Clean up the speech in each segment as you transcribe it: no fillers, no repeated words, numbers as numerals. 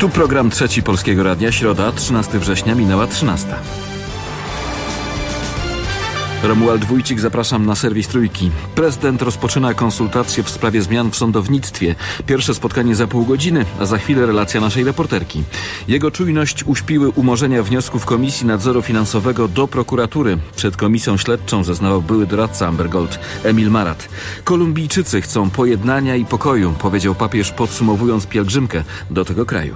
Tu program Trzeci Polskiego Radia, środa, 13 września, minęła 13. Romuald Wójcik, zapraszam na serwis Trójki. Prezydent rozpoczyna konsultacje w sprawie zmian w sądownictwie. Pierwsze spotkanie za pół godziny, a za chwilę relacja naszej reporterki. Jego czujność uśpiły umorzenia wniosków Komisji Nadzoru Finansowego do prokuratury. Przed komisją śledczą zeznawał były doradca Amber Gold, Emil Marat. Kolumbijczycy chcą pojednania i pokoju, powiedział papież, podsumowując pielgrzymkę do tego kraju.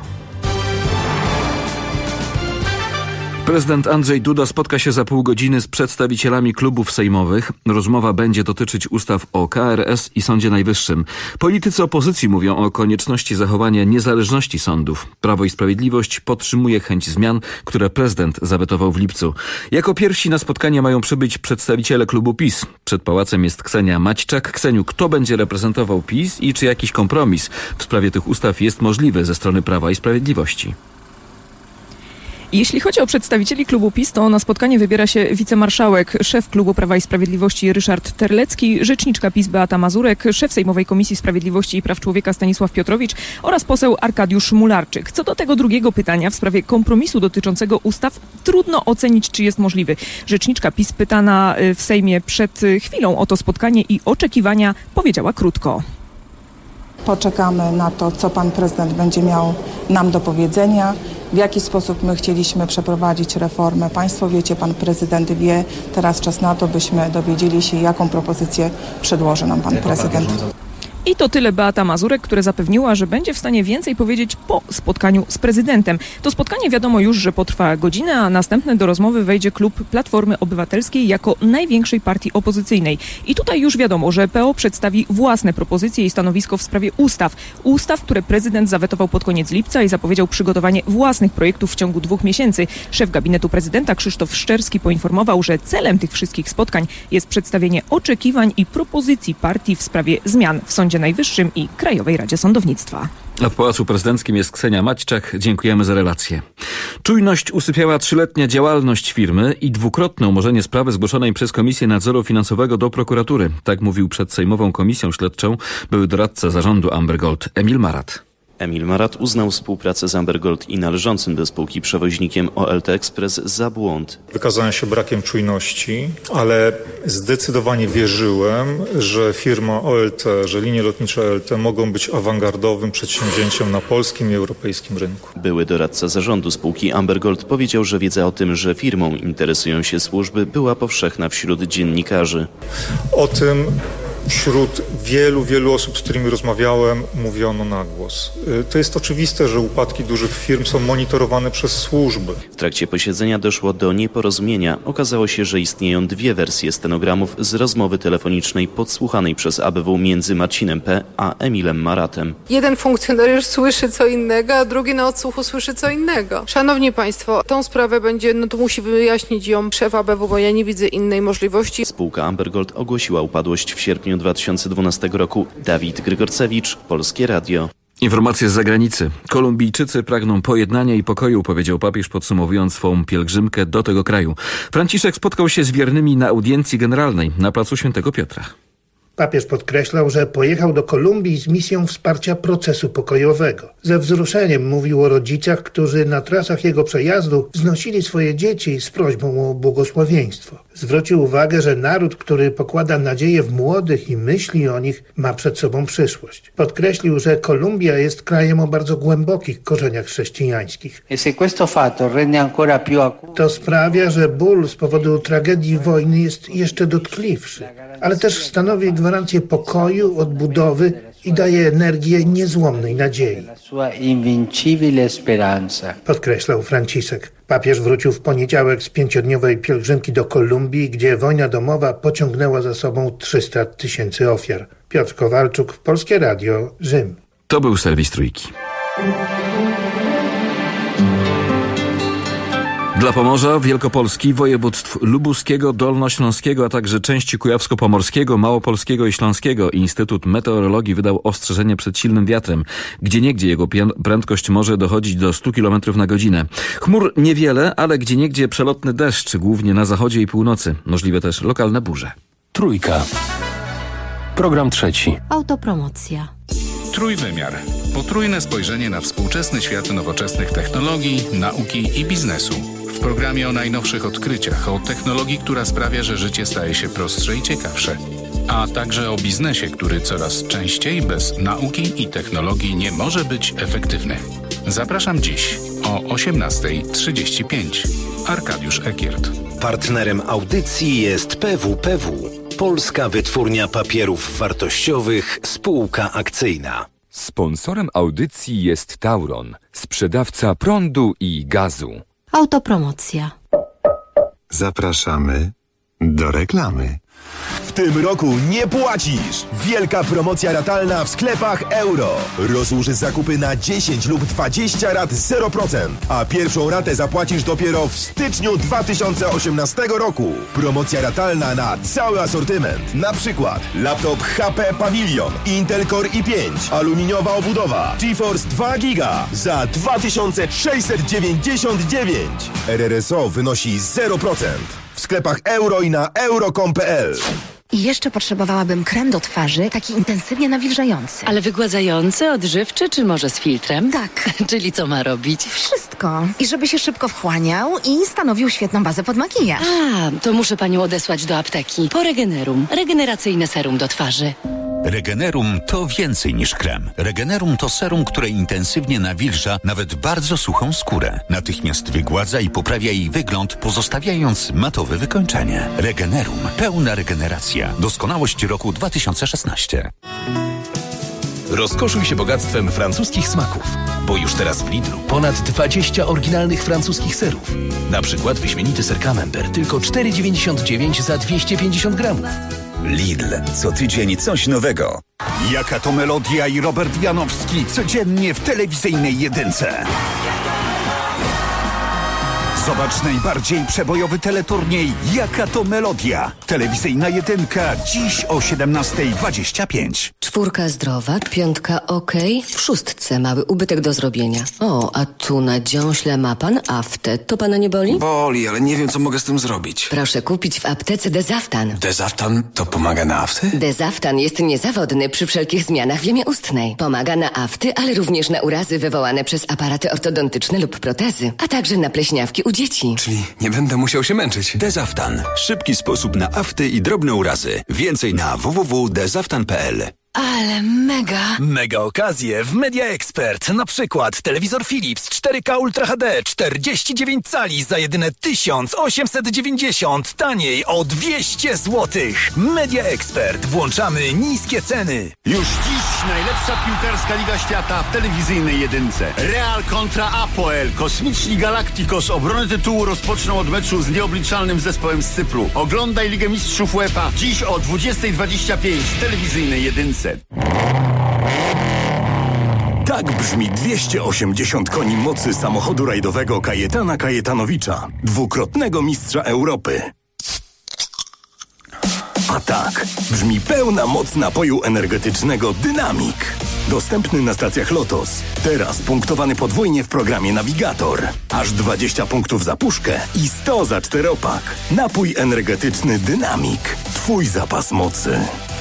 Prezydent Andrzej Duda spotka się za pół godziny z przedstawicielami klubów sejmowych. Rozmowa będzie dotyczyć ustaw o KRS i Sądzie Najwyższym. Politycy opozycji mówią o konieczności zachowania niezależności sądów. Prawo i Sprawiedliwość podtrzymuje chęć zmian, które prezydent zawetował w lipcu. Jako pierwsi na spotkanie mają przybyć przedstawiciele klubu PiS. Przed pałacem jest Ksenia Maćczak. Kseniu, kto będzie reprezentował PiS i czy jakiś kompromis w sprawie tych ustaw jest możliwy ze strony Prawa i Sprawiedliwości? Jeśli chodzi o przedstawicieli klubu PiS, to na spotkanie wybiera się wicemarszałek, szef klubu Prawa i Sprawiedliwości Ryszard Terlecki, rzeczniczka PiS Beata Mazurek, szef Sejmowej Komisji Sprawiedliwości i Praw Człowieka Stanisław Piotrowicz oraz poseł Arkadiusz Mularczyk. Co do tego drugiego pytania w sprawie kompromisu dotyczącego ustaw, trudno ocenić, czy jest możliwy. Rzeczniczka PiS pytana w Sejmie przed chwilą o to spotkanie i oczekiwania powiedziała krótko. Poczekamy na to, co pan prezydent będzie miał nam do powiedzenia, w jaki sposób my chcieliśmy przeprowadzić reformę. Państwo wiecie, pan prezydent wie, teraz czas na to, byśmy dowiedzieli się, jaką propozycję przedłoży nam pan prezydent. I to tyle Beata Mazurek, która zapewniła, że będzie w stanie więcej powiedzieć po spotkaniu z prezydentem. To spotkanie wiadomo już, że potrwa godzinę, a następny do rozmowy wejdzie klub Platformy Obywatelskiej jako największej partii opozycyjnej. I tutaj już wiadomo, że PO przedstawi własne propozycje i stanowisko w sprawie ustaw. Ustaw, które prezydent zawetował pod koniec lipca i zapowiedział przygotowanie własnych projektów w ciągu 2 miesięcy. Szef gabinetu prezydenta Krzysztof Szczerski poinformował, że celem tych wszystkich spotkań jest przedstawienie oczekiwań i propozycji partii w sprawie zmian w Sądzie Najwyższym i Krajowej Radzie Sądownictwa. A w Pałacu Prezydenckim jest Ksenia Maćczak. Dziękujemy za relację. Czujność usypiała 3-letnia działalność firmy i dwukrotne umorzenie sprawy zgłoszonej przez Komisję Nadzoru Finansowego do prokuratury. Tak mówił przed Sejmową Komisją Śledczą były doradca zarządu Amber Gold, Emil Marat. Emil Marat uznał współpracę z Amber Gold i należącym do spółki przewoźnikiem OLT Express za błąd. Wykazałem się brakiem czujności, ale zdecydowanie wierzyłem, że firma OLT, że linie lotnicze OLT mogą być awangardowym przedsięwzięciem na polskim i europejskim rynku. Były doradca zarządu spółki Amber Gold powiedział, że wiedza o tym, że firmą interesują się służby, była powszechna wśród dziennikarzy. O tym wśród wielu osób, z którymi rozmawiałem, mówiono na głos. To jest oczywiste, że upadki dużych firm są monitorowane przez służby. W trakcie posiedzenia doszło do nieporozumienia. Okazało się, że istnieją 2 wersje stenogramów z rozmowy telefonicznej podsłuchanej przez ABW między Marcinem P. a Emilem Maratem. Jeden funkcjonariusz słyszy co innego, a drugi na odsłuchu słyszy co innego. Szanowni Państwo, tą sprawę to musi wyjaśnić ją szef ABW, bo ja nie widzę innej możliwości. Spółka Amber Gold ogłosiła upadłość w sierpniu 2012 roku. Dawid Grygorcewicz, Polskie Radio. Informacje z zagranicy. Kolumbijczycy pragną pojednania i pokoju, powiedział papież, podsumowując swą pielgrzymkę do tego kraju. Franciszek spotkał się z wiernymi na audiencji generalnej na placu Świętego Piotra. Papież podkreślał, że pojechał do Kolumbii z misją wsparcia procesu pokojowego. Ze wzruszeniem mówił o rodzicach, którzy na trasach jego przejazdu wznosili swoje dzieci z prośbą o błogosławieństwo. Zwrócił uwagę, że naród, który pokłada nadzieję w młodych i myśli o nich, ma przed sobą przyszłość. Podkreślił, że Kolumbia jest krajem o bardzo głębokich korzeniach chrześcijańskich. To sprawia, że ból z powodu tragedii wojny jest jeszcze dotkliwszy, ale też stanowi gwarancję pokoju, odbudowy i daje energię niezłomnej nadziei. Podkreślał Franciszek. Papież wrócił w poniedziałek z 5-dniowej pielgrzymki do Kolumbii, gdzie wojna domowa pociągnęła za sobą 300 000 ofiar. Piotr Kowalczuk, Polskie Radio, Rzym. To był serwis Trójki. Dla Pomorza, Wielkopolski, województw lubuskiego, dolnośląskiego, a także części kujawsko-pomorskiego, małopolskiego i śląskiego Instytut Meteorologii wydał ostrzeżenie przed silnym wiatrem. Gdzieniegdzie jego prędkość może dochodzić do 100 km na godzinę. Chmur niewiele, ale gdzieniegdzie przelotny deszcz, głównie na zachodzie i północy. Możliwe też lokalne burze. Trójka. Program trzeci. Autopromocja. Trójwymiar. Potrójne spojrzenie na współczesny świat nowoczesnych technologii, nauki i biznesu. W programie o najnowszych odkryciach, o technologii, która sprawia, że życie staje się prostsze i ciekawsze. A także o biznesie, który coraz częściej bez nauki i technologii nie może być efektywny. Zapraszam dziś o 18:35. Arkadiusz Ekiert. Partnerem audycji jest PWPW, Polska Wytwórnia Papierów Wartościowych, spółka akcyjna. Sponsorem audycji jest Tauron, sprzedawca prądu i gazu. Autopromocja. Zapraszamy do reklamy. W tym roku nie płacisz! Wielka promocja ratalna w sklepach Euro. Rozłóż zakupy na 10 lub 20 rat 0%, a pierwszą ratę zapłacisz dopiero w styczniu 2018 roku. Promocja ratalna na cały asortyment. Na przykład laptop HP Pavilion, Intel Core i5, aluminiowa obudowa, GeForce 2 GB za 2699. RRSO wynosi 0%. W sklepach Euro i na euro.com.pl. I jeszcze potrzebowałabym krem do twarzy, taki intensywnie nawilżający. Ale wygładzający, odżywczy, czy może z filtrem? Tak. Czyli co ma robić? Wszystko. I żeby się szybko wchłaniał i stanowił świetną bazę pod makijaż. A, to muszę panią odesłać do apteki. Po Regenerum. Regeneracyjne serum do twarzy. Regenerum to więcej niż krem. Regenerum to serum, które intensywnie nawilża nawet bardzo suchą skórę. Natychmiast wygładza i poprawia jej wygląd, pozostawiając matowe wykończenie. Regenerum. Pełna regeneracja. Doskonałość roku 2016. Rozkoszuj się bogactwem francuskich smaków, bo już teraz w Lidlu ponad 20 oryginalnych francuskich serów. Na przykład wyśmienity ser Camembert, tylko 4,99 za 250 gramów. Lidl. Co tydzień coś nowego. Jaka to melodia i Robert Janowski codziennie w telewizyjnej jedynce. Zobacz najbardziej przebojowy teleturniej Jaka to melodia. Telewizyjna jedynka dziś o 17:25. 4 zdrowa, 5 okej, w 6 mały ubytek do zrobienia. O, a tu na dziąśle ma pan aftę. To pana nie boli? Boli, ale nie wiem, co mogę z tym zrobić. Proszę kupić w aptece Dezaftan. Dezaftan to pomaga na afty? Dezaftan jest niezawodny przy wszelkich zmianach w jamie ustnej. Pomaga na afty, ale również na urazy wywołane przez aparaty ortodontyczne lub protezy, a także na pleśniawki u dzieci. Czyli nie będę musiał się męczyć. Dezaftan. Szybki sposób na afty i drobne urazy. Więcej na www.dezaftan.pl. Ale mega! Mega okazje w Media Expert. Na przykład telewizor Philips 4K Ultra HD 49 cali za jedyne 1890. Taniej o 200 zł. Media Expert. Włączamy niskie ceny. Już dziś najlepsza piłkarska Liga Świata w telewizyjnej jedynce. Real kontra Apoel. Kosmiczni Galacticos obronę tytułu rozpoczną od meczu z nieobliczalnym zespołem z Cypru. Oglądaj Ligę Mistrzów UEFA dziś o 20:25 w telewizyjnej jedynce. Tak brzmi 280 koni mocy samochodu rajdowego Kajetana Kajetanowicza, dwukrotnego mistrza Europy. A tak brzmi pełna moc napoju energetycznego Dynamik. Dostępny na stacjach Lotos. Teraz punktowany podwójnie w programie Navigator. Aż 20 punktów za puszkę i 100 za 4-pak. Napój energetyczny Dynamik. Twój zapas mocy.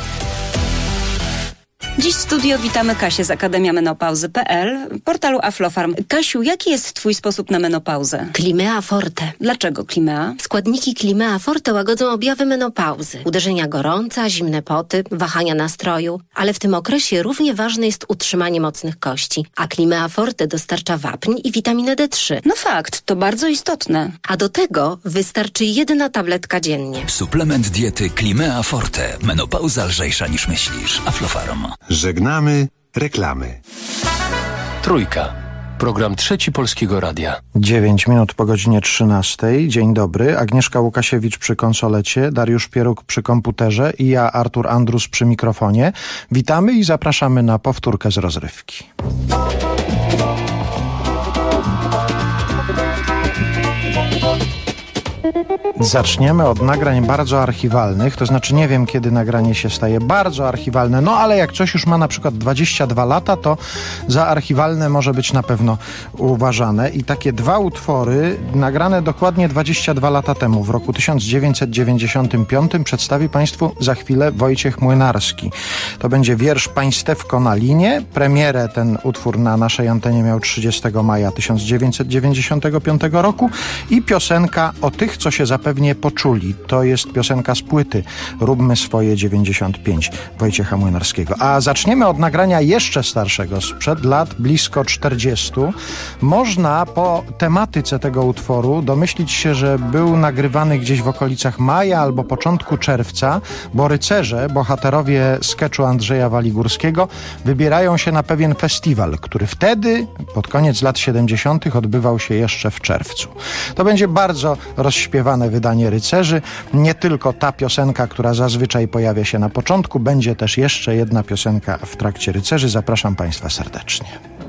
Dziś w studio witamy Kasię z akademiamenopauzy.pl, portalu Aflofarm. Kasiu, jaki jest twój sposób na menopauzę? Climea Forte. Dlaczego Climea? Składniki Climea Forte łagodzą objawy menopauzy. Uderzenia gorąca, zimne poty, wahania nastroju. Ale w tym okresie równie ważne jest utrzymanie mocnych kości. A Climea Forte dostarcza wapń i witaminę D3. No fakt, to bardzo istotne. A do tego wystarczy 1 tabletka dziennie. Suplement diety Climea Forte. Menopauza lżejsza niż myślisz. Aflofarm. Żegnamy reklamy. Trójka. Program Trzeci Polskiego Radia. 9 minut po godzinie 13. Dzień dobry. Agnieszka Łukasiewicz przy konsolecie, Dariusz Pieruk przy komputerze i ja, Artur Andrus, przy mikrofonie. Witamy i zapraszamy na powtórkę z rozrywki. Zaczniemy od nagrań bardzo archiwalnych, to znaczy nie wiem, kiedy nagranie się staje bardzo archiwalne, no ale jak coś już ma na przykład 22 lata, to za archiwalne może być na pewno uważane. I takie dwa utwory nagrane dokładnie 22 lata temu, w roku 1995, przedstawi Państwu za chwilę Wojciech Młynarski. To będzie wiersz Państewko na linie. Premierę ten utwór na naszej antenie miał 30 maja 1995 roku i piosenka o tych, co się zapewnie poczuli. To jest piosenka z płyty Róbmy swoje 95 Wojciecha Młynarskiego. A zaczniemy od nagrania jeszcze starszego, sprzed lat blisko 40. Można po tematyce tego utworu domyślić się, że był nagrywany gdzieś w okolicach maja albo początku czerwca, bo rycerze, bohaterowie skeczu Andrzeja Waligórskiego, wybierają się na pewien festiwal, który wtedy, pod koniec lat 70. odbywał się jeszcze w czerwcu. To będzie bardzo rozśpiewane wydanie Rycerzy. Nie tylko ta piosenka, która zazwyczaj pojawia się na początku, będzie też jeszcze jedna piosenka w trakcie Rycerzy. Zapraszam Państwa serdecznie.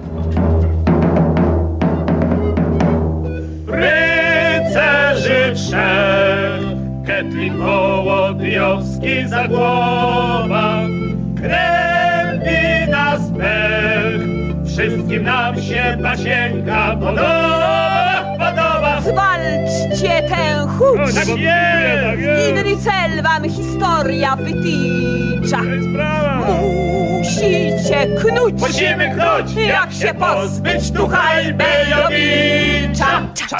Rycerzy trzech, Ketlin Wołodyjowski, Zagłoba, krępi nas pech, wszystkim nam się pasienka podoba. Zwalczcie tę chuć! Tak jest! Inny cel wam historia wytycza. Musicie knuć! Musimy knuć! Jak się pozbyć Tuchajbejowicza!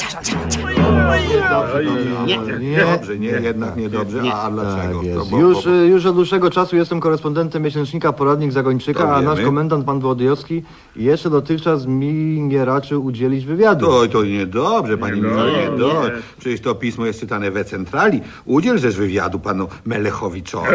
Jednak niedobrze. A dlaczego? Tak jest. Już od dłuższego czasu jestem korespondentem miesięcznika Poradnik Zagończyka, a nasz komendant, pan Wołodyjowski, jeszcze dotychczas mi nie raczył udzielić wywiadu. To niedobrze, panie Michale, niedobrze. Przecież to pismo jest czytane we centrali. Udzielżeś wywiadu panu Melechowiczowi.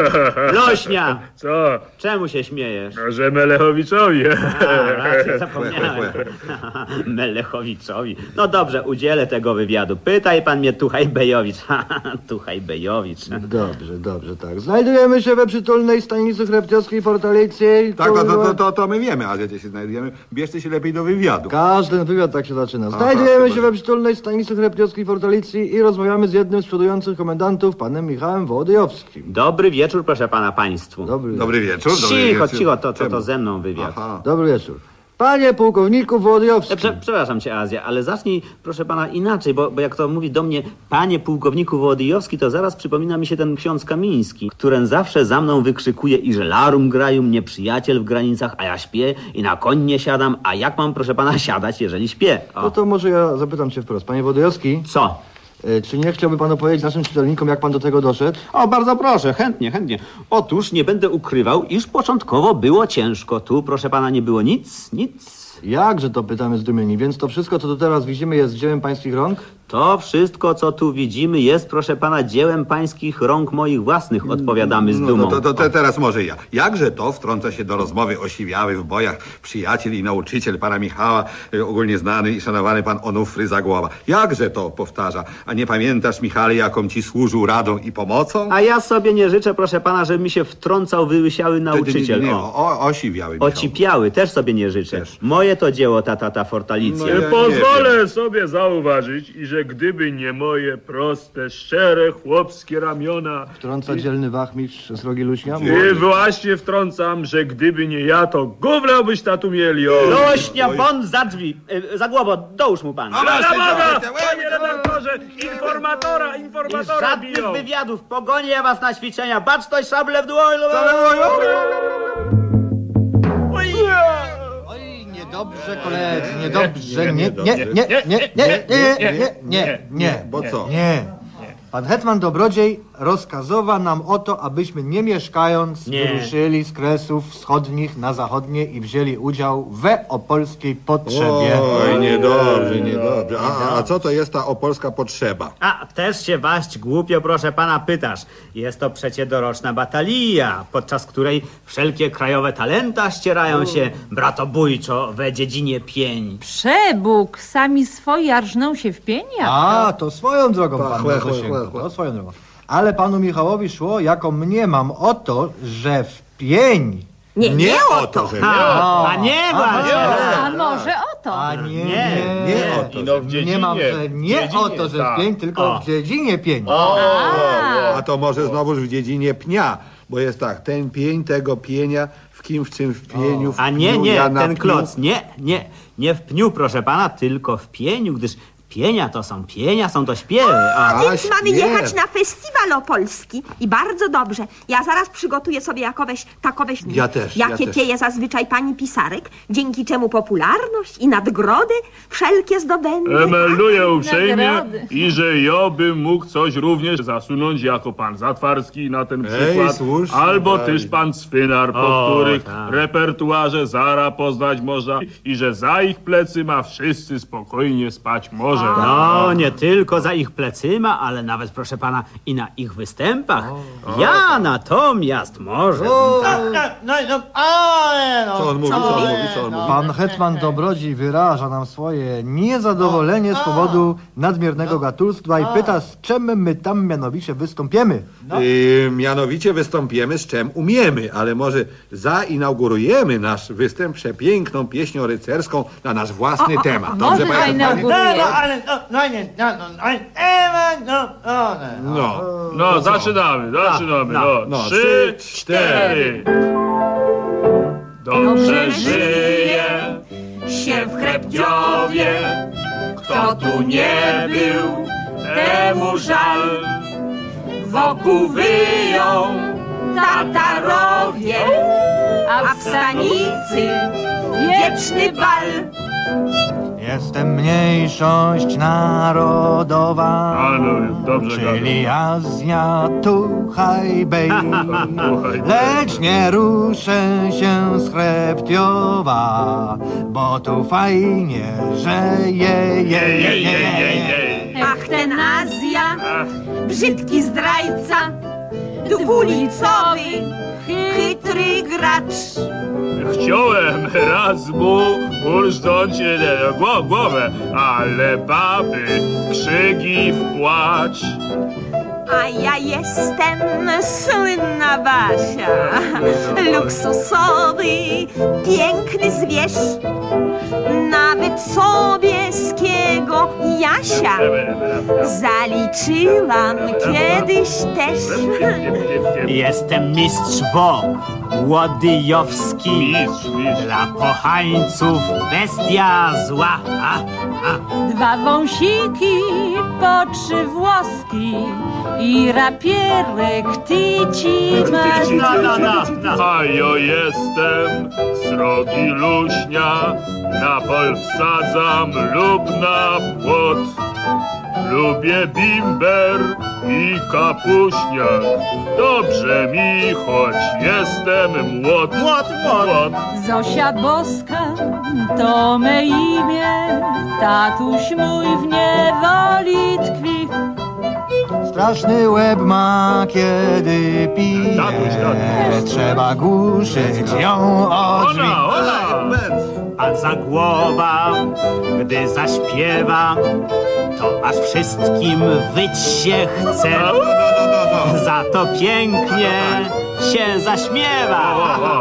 Lośnia! Co? Czemu się śmiejesz? No, że Melechowiczowi. Raczej zapomniałem. Melechowiczowi. No dobrze, udzielę tego wywiadu. Pytaj pan mnie Tuchajbejowicz. Tuchajbejowicz. Dobrze, tak. Znajdujemy się we przytulnej stanicy chreptiowskiej Fortalicy. Tak, to my wiemy, ale gdzie się znajdujemy? Bierzcie się lepiej do wywiadu. Każdy wywiad tak się zaczyna. Znajdujemy się we przytulnej stanicy chreptiowskiej Fortalicy i rozmawiamy z jednym z przodujących komendantów, panem Michałem Wołodyjowskim. Dobry wieczór, proszę pana, państwu. Dobry wieczór. Cicho, to ze mną wywiad. Aha. Dobry wieczór. Panie pułkowniku Wołodyjowski. Przepraszam cię, Azja, ale zacznij, proszę pana, inaczej, bo jak to mówi do mnie panie pułkowniku Wołodyjowski, to zaraz przypomina mi się ten ksiądz Kamiński, który zawsze za mną wykrzykuje, iże larum grajum, nieprzyjaciel w granicach, a ja śpię i na koń nie siadam, a jak mam, proszę pana, siadać, jeżeli śpię? No to może ja zapytam cię wprost. Panie Wołodyjowski. Co? Czy nie chciałby pan opowiedzieć naszym czytelnikom, jak pan do tego doszedł? O, bardzo proszę, chętnie. Otóż nie będę ukrywał, iż początkowo było ciężko. Tu, proszę pana, nie było nic. Jakże to, pytamy zdumieni. Więc to wszystko, co tu teraz widzimy, jest dziełem pańskich rąk? To wszystko, co tu widzimy, jest, proszę pana, dziełem pańskich rąk moich własnych, odpowiadamy z dumą. To teraz może ja. Jakże to wtrąca się do rozmowy osiwiały w bojach przyjaciel i nauczyciel pana Michała, ogólnie znany i szanowany pan Onufry Zagłoba. Jakże to powtarza? A nie pamiętasz, Michale, jaką ci służył radą i pomocą? A ja sobie nie życzę, proszę pana, żeby mi się wtrącał wyłysiały nauczyciel. Osiwiały Michał. Ocipiały, też sobie nie życzę. Moje to dzieło, ta Fortalicja. Nie pozwolę sobie zauważyć, że gdyby nie moje proste, szczere, chłopskie ramiona... Wtrąca dzielny wachmistrz z rogi Luśnia? I właśnie wtrącam, że gdyby nie ja, to gówno byś tatu mieli. Lośnia, bądź za drzwi. Zagłobo, dołóż mu pan. Panie redaktorze, informatora żadnych biją. wywiadów, pogonię was na ćwiczenia. Baczność, szable w dłoń. Niedobrze, koledzy, niedobrze. Nie. Bo co? Nie. Pan hetman Dobrodziej rozkazywa nam o to, abyśmy nie mieszkając wyruszyli z Kresów Wschodnich na zachodnie i wzięli udział we opolskiej potrzebie. Oj, niedobrze. A co to jest ta opolska potrzeba? A, też się waść głupio, proszę pana, pytasz. Jest to przecie doroczna batalia, podczas której wszelkie krajowe talenta ścierają się bratobójczo we dziedzinie pień. Przebóg, sami swoi arżną się w pieniach. A, to swoją drogą pan to swoją drogą. Ale panu Michałowi szło, jako mniemam, o to, że w pień Nie o to, że A nie właśnie. A może o to? A nie o to. No w dziedzinie. Nie mam, że nie o to, że w pień, tylko w dziedzinie pień. A to może znowuż w dziedzinie pnia, bo jest tak, ten pień tego pienia, w kim, w czym, w pieniu, w pniu, A nie, ja na ten pniu. kloc. Nie w pniu, proszę pana, tylko w pieniu, gdyż pienia są to śpiewy. Więc mamy jechać na festiwal opolski. I bardzo dobrze. Ja zaraz przygotuję sobie takoweś Ja też. pieje zazwyczaj pani pisarek, dzięki czemu popularność i nagrody wszelkie zdobędę. Melduję uprzejmie Nagrody. i że ja bym mógł coś również zasunąć jako pan Zatwarski na ten przykład. słusznie, Albo tak. też pan Swynar, po których repertuarze zara poznać można i że za ich plecy ma wszyscy spokojnie spać może. No, nie tylko za ich plecyma, ale nawet, proszę pana, i na ich występach. Ja natomiast może... Co on mówi? Pan hetman Dobrodziej wyraża nam swoje niezadowolenie z powodu nadmiernego gatulstwa i pyta, z czym my tam mianowicie wystąpimy. Mianowicie wystąpimy, z czym umiemy, ale może zainaugurujemy nasz występ przepiękną pieśnią rycerską na nasz własny temat. Dobrze, Może panie? No, zaczynamy. No, 3, 4. Dobrze żyje się w Chrepdziowie. Kto tu nie był, temu żal. Wokół wyją Tatarowie, a w stanicy wieczny bal. Jestem mniejszość narodowa, czyli Azja, Tuchaj Bej. Lecz nie ruszę się z Chreptiowa, bo tu fajnie, że Ach, ten Azja, brzydki zdrajca, dwulicowy, chytry gracz. Chciałem raz mu urżnąć głowę, ale baby w krzyki w płacz. A ja jestem słynna Basia, luksusowy, piękny zwierz. Nawet sobieskiego Jasia zaliczyłam kiedyś też. Jestem mistrz Łodyjowski, dla pochańców bestia zła. Dwa wąsiki, po 3 włoski i rapierek tyci ma. A ja jestem srogi luśnia, na pol wsadzam lub na płot. Lubię bimber i kapuśniak, dobrze mi, choć jestem młot. Zosia Boska to me imię, tatuś mój w niewoli tkwi. Straszny łeb ma, kiedy pije, trzeba głuszyć ją o drzwi. A Zagłoba, gdy zaśpiewa, to aż wszystkim wyć się chce. Za to pięknie się zaśmiewa.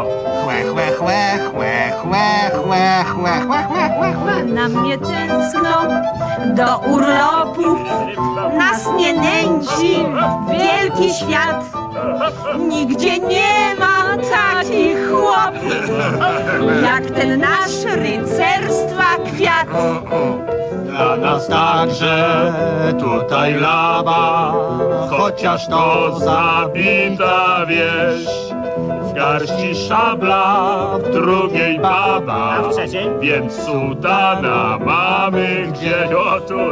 Na mnie tęskno do urlopów, nas nie nęci wielki świat. Nigdzie nie ma takich chłopów, jak ten nasz rycerstwa kwiat. Dla nas także tutaj lawa, chociaż to zabita wieś. W garści szabla, w drugiej baba, a w trzeciej? Więc sułtana mamy gdzieś. O, tu.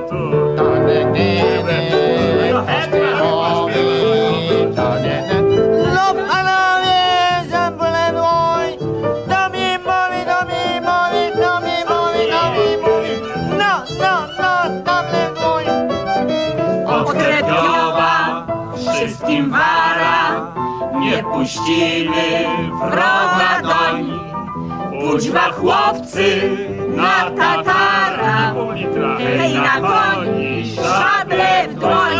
Od Chreptiowa wszystkim wara, nie puścimy wroga doń. Kuźwa chłopcy na Tatara, hej na koni, szable w dłoń.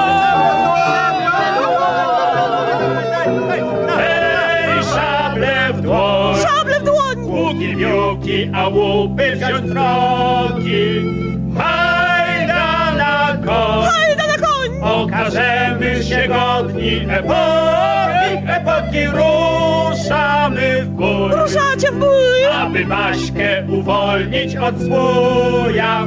Hej, szable łuki, miuki, a łupy wziąć z drogi. Hajda na koń! Hajda na koń! Okażemy się godni epoki, ruszamy w bój. Ruszacie w bój! Aby Baśkę uwolnić od zbója.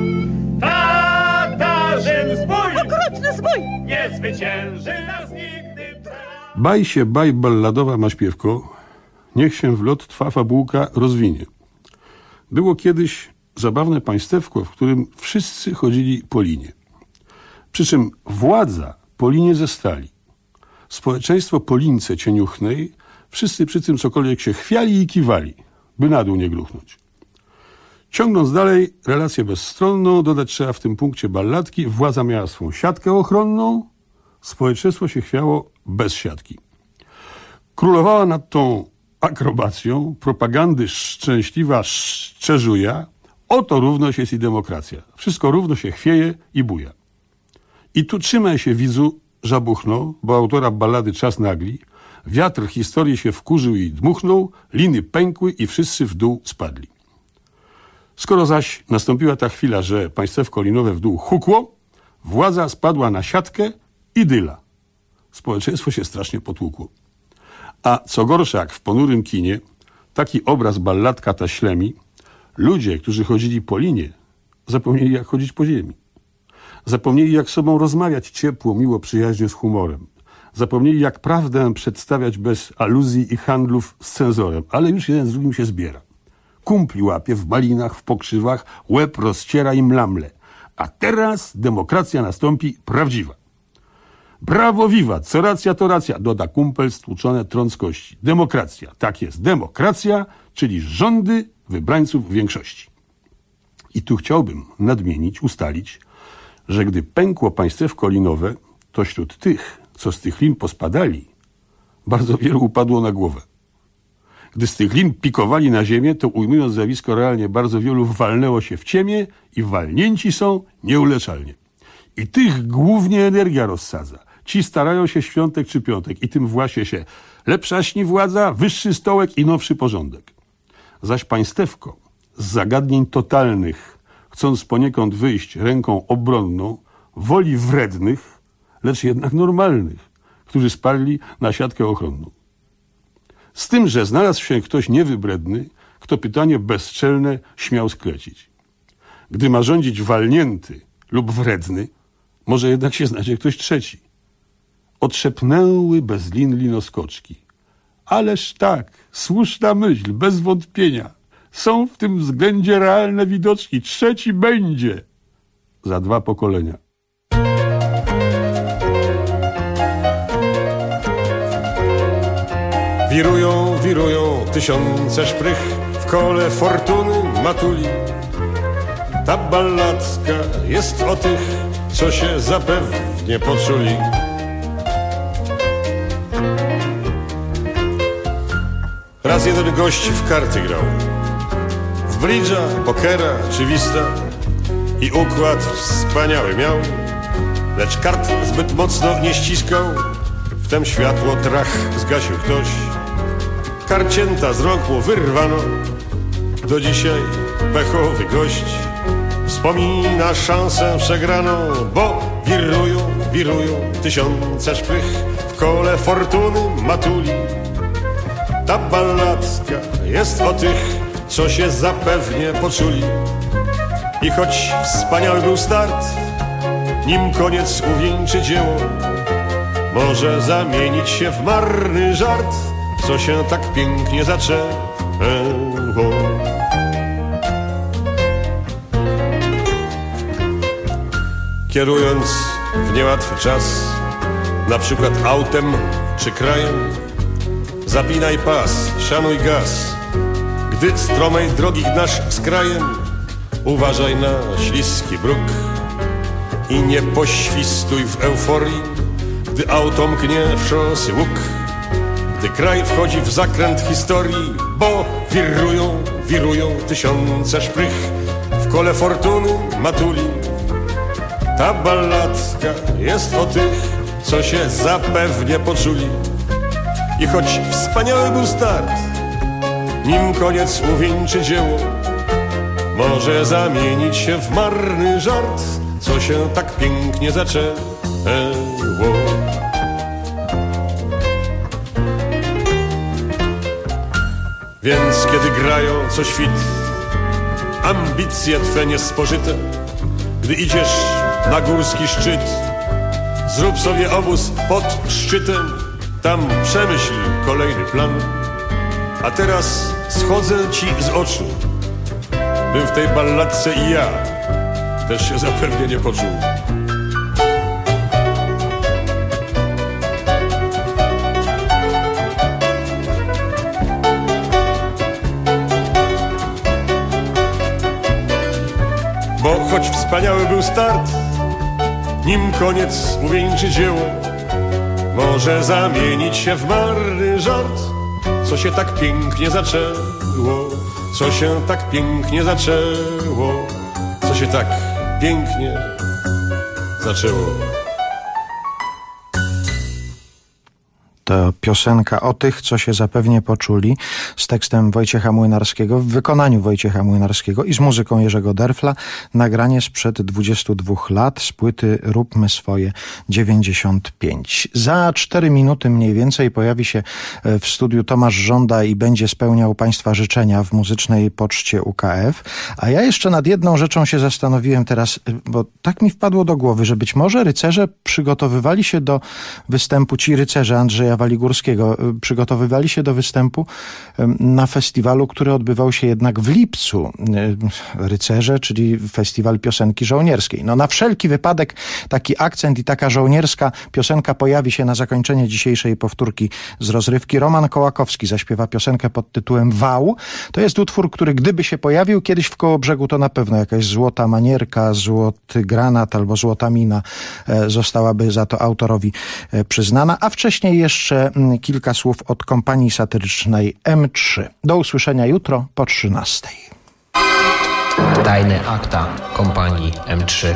Tatarzyn zbój! Okrutny zbój! Nie zwycięży nas nigdy. Baj się, baj balladowa ma śpiewko, niech się w lot twa fabułka rozwinie. Było kiedyś zabawne państewko, w którym wszyscy chodzili po linie. Przy czym władza po linie ze stali. Społeczeństwo po lince cieniuchnej, wszyscy przy tym cokolwiek się chwiali i kiwali, by na dół nie gluchnąć. Ciągnąc dalej relację bezstronną, dodać trzeba w tym punkcie balladki, władza miała swą siatkę ochronną, społeczeństwo się chwiało bez siatki. Królowała nad tą akrobacją propagandy szczęśliwa szczerzuja, oto równość jest i demokracja. Wszystko równo się chwieje i buja. I tu trzymaj się, widzu, żabuchnął, bo autora ballady czas nagli, wiatr historii się wkurzył i dmuchnął, liny pękły i wszyscy w dół spadli. Skoro zaś nastąpiła ta chwila, że państewko linowe w dół hukło, władza spadła na siatkę i dyla. Społeczeństwo się strasznie potłukło. A co gorsza, jak w ponurym kinie, taki obraz balladka ta ślemi, ludzie, którzy chodzili po linie, zapomnieli jak chodzić po ziemi. Zapomnieli jak z sobą rozmawiać ciepło, miło, przyjaźnie, z humorem. Zapomnieli jak prawdę przedstawiać bez aluzji i handlów z cenzorem, ale już jeden z drugim się zbiera. Kumpli łapie w malinach, w pokrzywach, łeb rozciera i mlamle. A teraz demokracja nastąpi prawdziwa. Brawo, wiwat, co racja, to racja, doda kumpel stłuczone trąd z kości. Demokracja, tak jest, demokracja, czyli rządy wybrańców większości. I tu chciałbym nadmienić, ustalić, że gdy pękło państewko linowe, to wśród tych, co z tych lin pospadali, bardzo wielu upadło na głowę. Gdy z tych lin pikowali na ziemię, to ujmując zjawisko realnie, bardzo wielu walnęło się w ciemię i walnięci są nieuleczalnie. I tych głównie energia rozsadza. Ci starają się świątek czy piątek i tym właśnie się lepsza śni władza, wyższy stołek i nowszy porządek. Zaś państewko z zagadnień totalnych, chcąc poniekąd wyjść ręką obronną, woli wrednych, lecz jednak normalnych, którzy spadli na siatkę ochronną. Z tym, że znalazł się ktoś niewybredny, kto pytanie bezczelne śmiał sklecić. Gdy ma rządzić walnięty lub wredny, może jednak się znajdzie ktoś trzeci. Otrzepnęły bez lin linoskoczki. Ależ tak, słuszna myśl, bez wątpienia. Są w tym względzie realne widoczki. Trzeci będzie za 2 pokolenia. Wirują, wirują tysiące szprych w kole fortuny matuli. Ta balladka jest o tych, co się zapewnie poczuli. Raz jeden gość w karty grał, w bridża, pokera czy wista i układ wspaniały miał, lecz kart zbyt mocno nie ściskał, wtem światło trach zgasił ktoś. Karcięta z rąk mu wyrwano, do dzisiaj pechowy gość wspomina szansę przegraną, bo wirują, wirują tysiące szprych w kole fortuny matuli. Ta balladka jest o tych, co się zapewnie poczuli. I choć wspaniały był start, nim koniec uwieńczy dzieło, może zamienić się w marny żart, co się tak pięknie zaczęło. Kierując w niełatwy czas, na przykład autem czy krajem, zapinaj pas, szanuj gaz. Gdy stromej drogi gnasz z krajem, uważaj na śliski bruk i nie poświstuj w euforii, gdy auto mknie w szosy łuk. Gdy kraj wchodzi w zakręt historii, bo wirują, wirują tysiące szprych w kole fortuny matuli. Ta balladka jest o tych, co się zapewnie poczuli. I choć wspaniały był start, nim koniec uwieńczy dzieło. Może zamienić się w marny żart, co się tak pięknie zaczęło. Więc kiedy grają co świt ambicje twe niespożyte, gdy idziesz na górski szczyt, zrób sobie obóz pod szczytem, tam przemyśl kolejny plan. A teraz schodzę ci z oczu, bym w tej balladce i ja też się zapewnie nie poczuł. Bo choć wspaniały był start, nim koniec uwieńczy dzieło, może zamienić się w marny żart, co się tak pięknie zaczęło, co się tak pięknie zaczęło, co się tak pięknie zaczęło. To piosenka o tych, co się zapewnie poczuli, z tekstem Wojciecha Młynarskiego, w wykonaniu Wojciecha Młynarskiego i z muzyką Jerzego Derfla. Nagranie sprzed 22 lat z płyty Róbmy swoje 95. Za 4 minuty mniej więcej pojawi się w studiu Tomasz Żąda i będzie spełniał Państwa życzenia w muzycznej poczcie UKF. A ja jeszcze nad jedną rzeczą się zastanowiłem teraz, bo tak mi wpadło do głowy, że być może rycerze przygotowywali się do występu, ci rycerze Andrzeja Waligórskiego przygotowywali się do występu na festiwalu, który odbywał się jednak w lipcu. Rycerze, czyli Festiwal Piosenki Żołnierskiej. No na wszelki wypadek taki akcent i taka żołnierska piosenka pojawi się na zakończenie dzisiejszej powtórki z rozrywki. Roman Kołakowski zaśpiewa piosenkę pod tytułem Wał. To jest utwór, który gdyby się pojawił kiedyś w Kołobrzegu, to na pewno jakaś złota manierka, złoty granat albo złota mina zostałaby za to autorowi przyznana. A wcześniej jeszcze kilka słów od kompanii satyrycznej M3. Do usłyszenia jutro po 13:00. Tajne akta kompanii M3.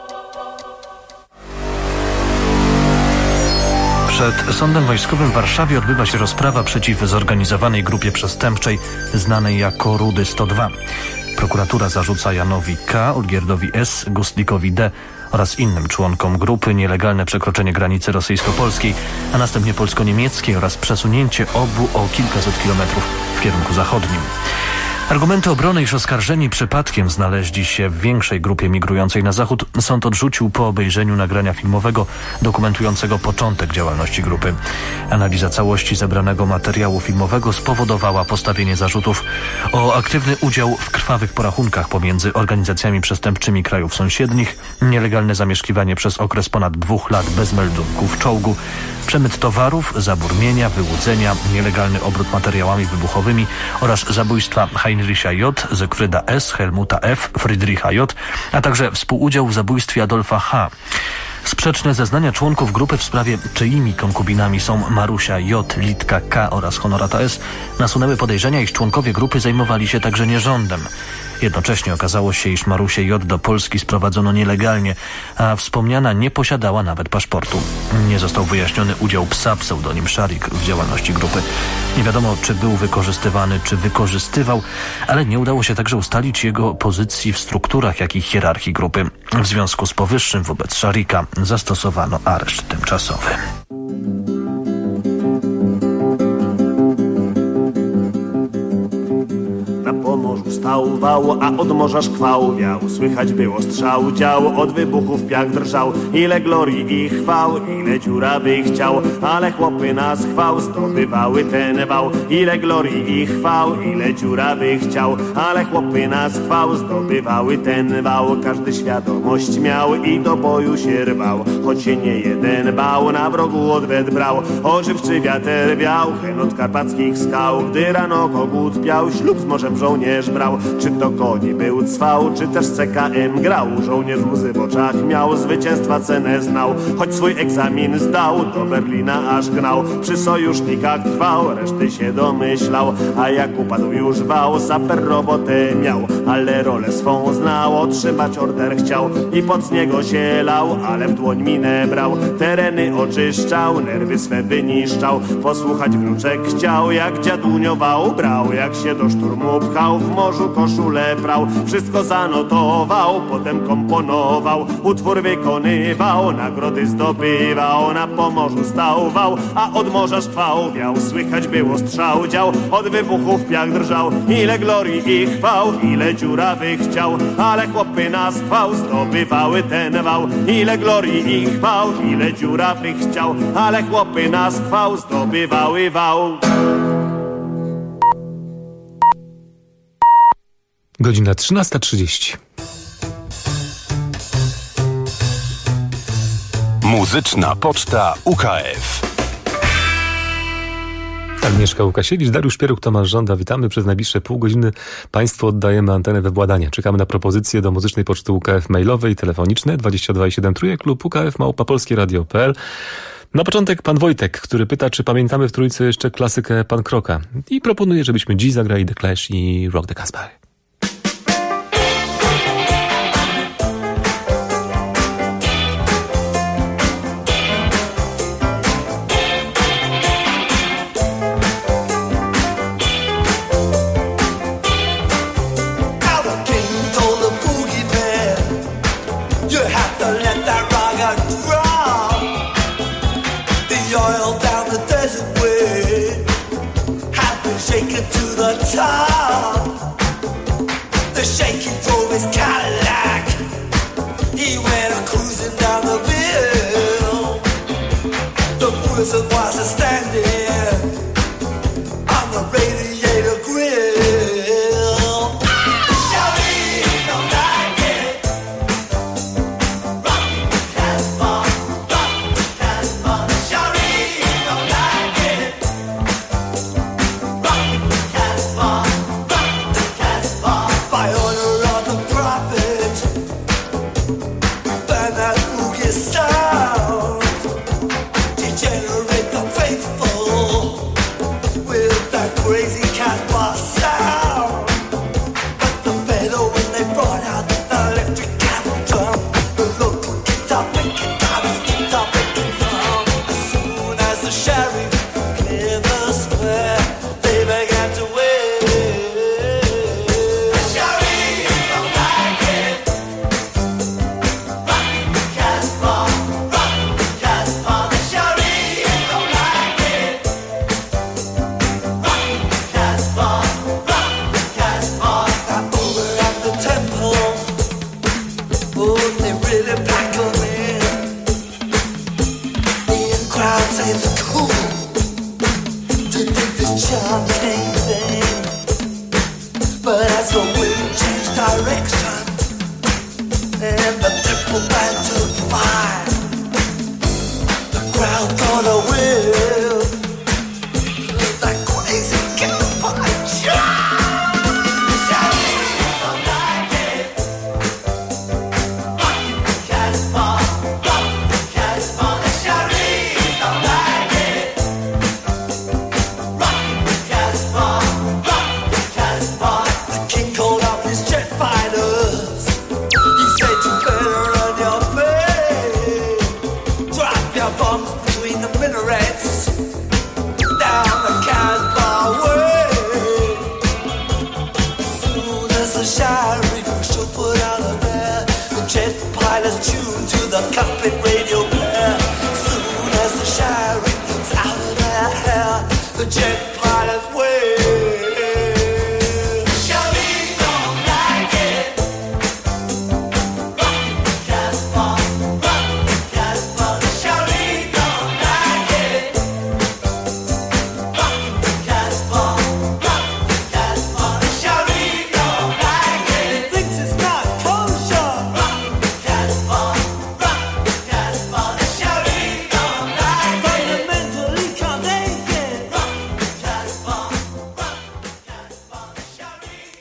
Przed Sądem Wojskowym w Warszawie odbywa się rozprawa przeciw zorganizowanej grupie przestępczej znanej jako Rudy 102. Prokuratura zarzuca Janowi K., Olgierdowi S., Gustlikowi D. oraz innym członkom grupy nielegalne przekroczenie granicy rosyjsko-polskiej, a następnie polsko-niemieckiej oraz przesunięcie obu o kilkaset kilometrów w kierunku zachodnim. Argumenty obrony, iż oskarżeni przypadkiem znaleźli się w większej grupie migrującej na zachód, sąd odrzucił po obejrzeniu nagrania filmowego dokumentującego początek działalności grupy. Analiza całości zebranego materiału filmowego spowodowała postawienie zarzutów o aktywny udział w krwawych porachunkach pomiędzy organizacjami przestępczymi krajów sąsiednich, nielegalne zamieszkiwanie przez okres ponad 2 lat bez meldunków czołgu, przemyt towarów, zabór mienia, wyłudzenia, nielegalny obrót materiałami wybuchowymi oraz zabójstwa Heinricha J., Zygfryda S., Helmuta F., Friedricha J., a także współudział w zabójstwie Adolfa H. Sprzeczne zeznania członków grupy w sprawie, czyimi konkubinami są Marusia J., Litka K. oraz Honorata S. nasunęły podejrzenia, iż członkowie grupy zajmowali się także nierządem. Jednocześnie okazało się, iż Marusię J. do Polski sprowadzono nielegalnie, a wspomniana nie posiadała nawet paszportu. Nie został wyjaśniony udział psa pseudonim Szarik w działalności grupy. Nie wiadomo, czy był wykorzystywany, czy wykorzystywał, ale nie udało się także ustalić jego pozycji w strukturach, jak i hierarchii grupy. W związku z powyższym wobec Szarika zastosowano areszt tymczasowy. Pomorzu stał wał, a od morza szkwał wiał. Słychać było strzał, dział, od wybuchów piach drżał. Ile glorii i chwał, ile dziurawy chciał, ale chłopy na schwał zdobywały ten wał. Ile glorii i chwał, ile dziurawy chciał, ale chłopy na schwał zdobywały ten wał. Każdy świadomość miał i do boju się rwał, choć się nie jeden bał, na wrogu odwet brał. Ożywczy wiater wiał, hen od karpackich skał. Gdy rano kogut piał, ślub z morzem lub żołnierz brał. Czy to koni był cwał, czy też CKM grał. Żołnierz łzy w oczach miał, zwycięstwa cenę znał. Choć swój egzamin zdał, do Berlina aż gnał. Przy sojusznikach trwał, reszty się domyślał. A jak upadł już wał, saper robotę miał. Ale rolę swą znał, otrzymać order chciał. I pod niego się lał, ale w dłoń minę brał. Tereny oczyszczał, nerwy swe wyniszczał. Posłuchać wnuczek chciał, jak dziaduniował brał. Jak się do szturmu pchał, w morzu koszulę prał. Wszystko zanotował, potem komponował. Utwór wykonywał, nagrody zdobywał. Na Pomorzu stał wał, a od morza szwał wiał. Słychać było strzał dział, od wybuchów piach drżał. Ile glorii i chwał, ile dziurawych chciał. Ale chłopy na schwał zdobywały ten wał. Ile glorii i chwał, ile dziurawych chciał. Ale chłopy na schwał zdobywały wał. Godzina 13:30. Muzyczna Poczta UKF. Agnieszka Łukasiewicz, Dariusz Pieruk, Tomasz Żąda. Witamy. Przez najbliższe pół godziny Państwu oddajemy antenę we władanie. Czekamy na propozycje do Muzycznej Poczty UKF mailowej i telefoniczne 22,7 Trójek lub ukf@polskieradio.pl. Na początek pan Wojtek, który pyta, czy pamiętamy w Trójce jeszcze klasykę punk rocka. I proponuje, żebyśmy dziś zagrali The Clash i Rock the Casbah.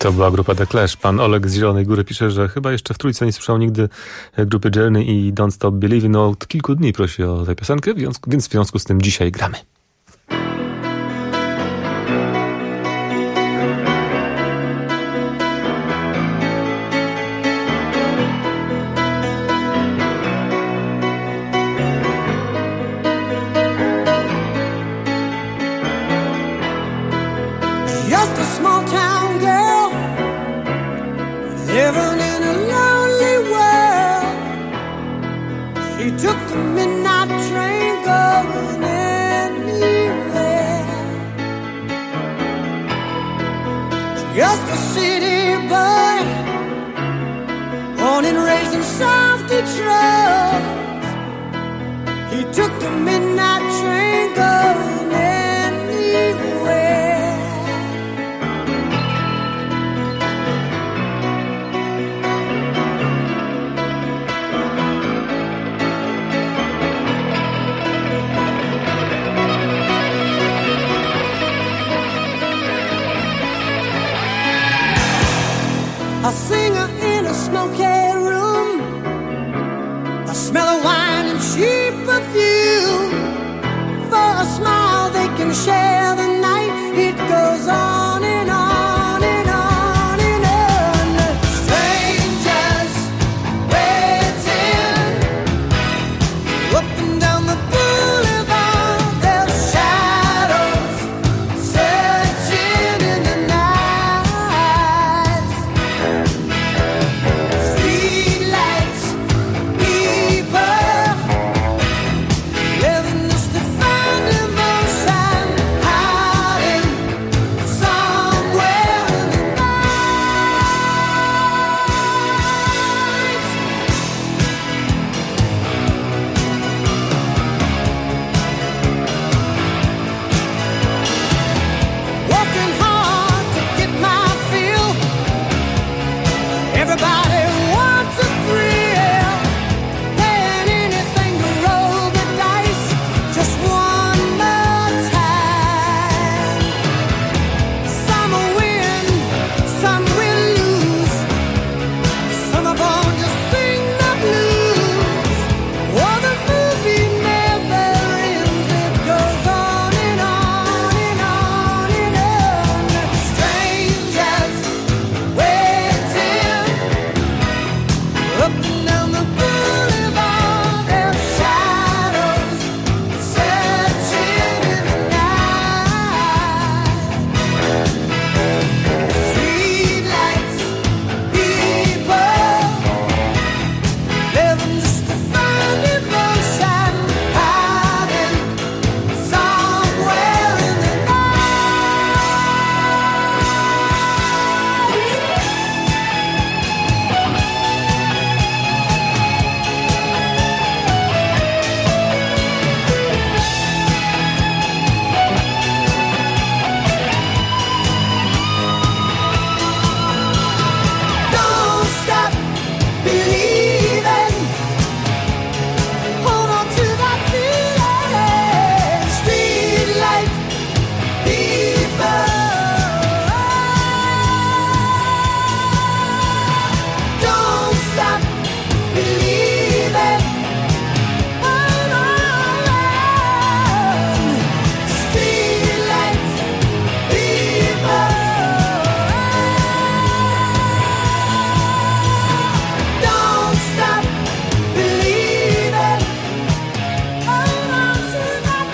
To była grupa The Clash. Pan Oleg z Zielonej Góry pisze, że chyba jeszcze w trójce nie słyszał nigdy grupy Journey i Don't Stop Believing. Od kilku dni prosi o tę piosenkę, więc w związku z tym dzisiaj gramy. Just a small town girl living in a lonely world. She took the midnight train going anywhere. Just a city boy, born and raised in South Detroit. He took the midnight train going anywhere. A singer in a smoky room, a smell of wine and cheap perfume. For a smile they can share the night. It goes on and on and on and on. Strangers waiting up and down the boulevard. Their shadows searching in the night. Streetlights, people living just to find emotion, hiding somewhere in the night. Working hard to get my fill. Everybody wants a thrill, paying anything to roll the dice just one more time. Some will win, some will lose. Some are born to sing the blues. Oh, the movie never ends. It goes on and on and on and on. Strangers waiting up and down the boulevard. Their shadows searching in the night. Streetlights, people living just to find emotion, hiding somewhere in the Don't stop believing. Hold on to that feeling. Streetlight people. Don't stop believing. Hold on. Streetlight people. Don't stop believing. Hold on to that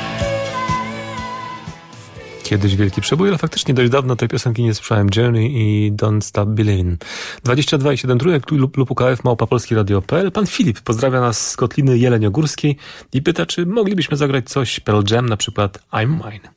Kiedyś wielki przebój, ale faktycznie dość dawno tej piosenki nie słyszałem. Journey i Don't Stop Believing. 22,7 lub UKF@polskieradio.pl. Pan Filip pozdrawia nas z Kotliny Jeleniogórskiej i pyta, czy moglibyśmy zagrać coś Pearl Jam, na przykład I'm Mine.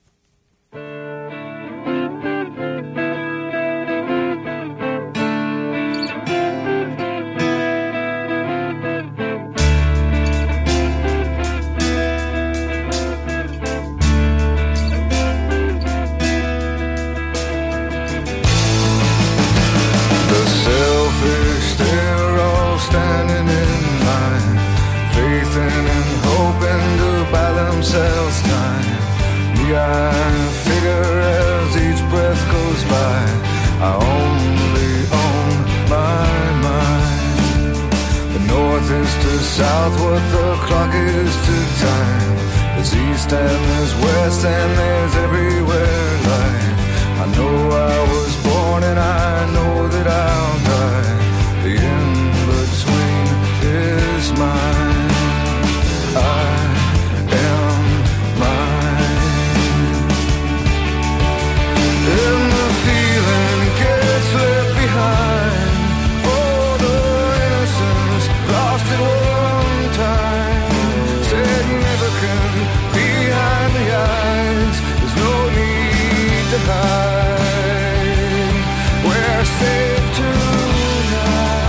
The selfish, they're all standing in line, faithing and hoping to buy themselves time. I figure as each breath goes by, I only east and there's west and there's everywhere light. I know I was born and I know that I'll die. The in-between is mine. I am mine. And the feeling gets left behind. Oh, the innocence lost at one time. Said never can behind the eyes. There's no need to hide. We're safe tonight.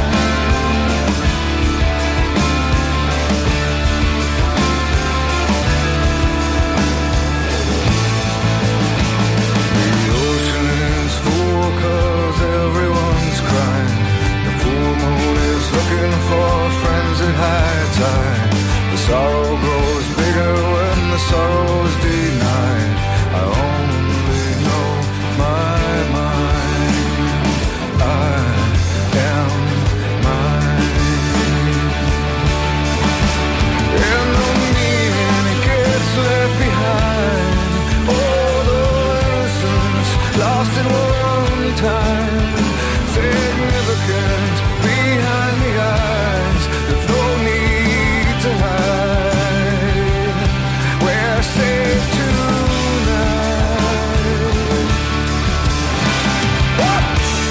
The ocean is full 'cause everyone's crying. The full moon is looking for friends at high tide. The sorrow grows bigger when the sorrow's denied. I only know my mind. I am mine. And the meaning gets left behind. Oh, the innocence lost in one time. Significant behind the eyes. There's no need to hide. We're safe tonight. What?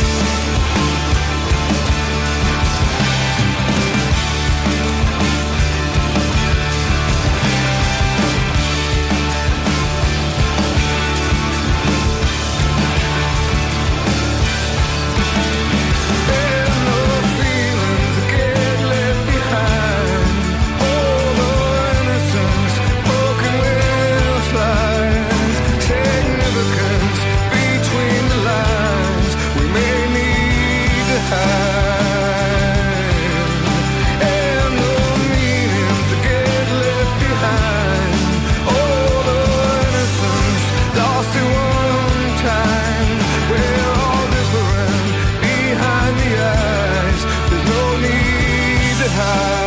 And the feelings get left behind. All the innocence broken with lies. Significance between the lines. We may need to hide. And the meanings get left behind. All the innocence lost in one time. We're all different behind the eyes. There's no need to hide.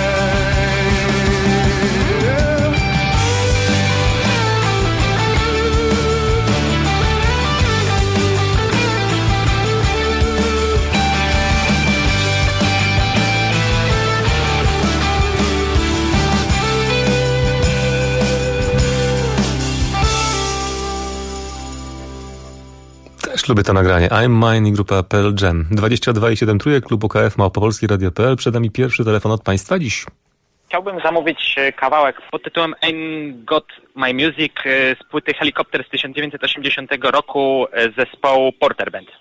Też lubię to nagranie. I'm Mine i grupa Pearl Jam. 22,7 trójek, klub UKF, Małopolski Radio.pl. Przed nami pierwszy telefon od Państwa dziś. Chciałbym zamówić kawałek pod tytułem Ain't Got My Music z płyty Helikopter z 1980 roku zespołu Porter Band.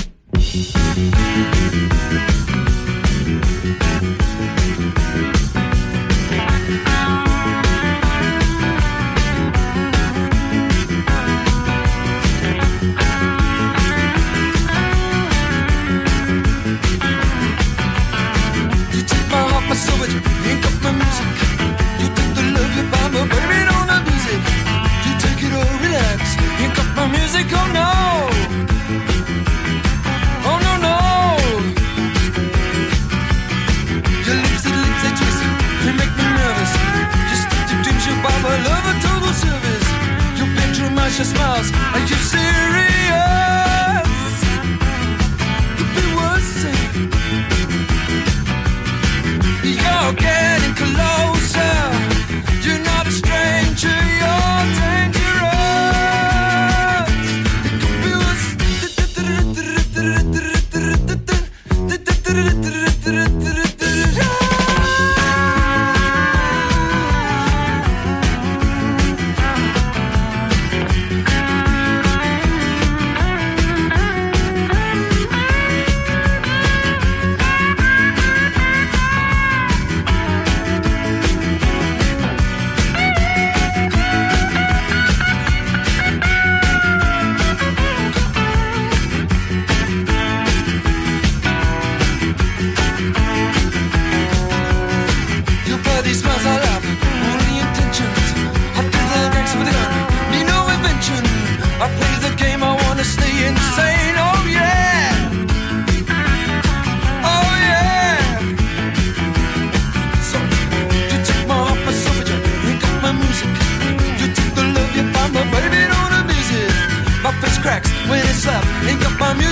You take my heart, my soul, but you ain't got my music. You take the love you buy, but baby, don't abuse it. You take it all, relax. You ain't got my music, oh no. Oh no, no.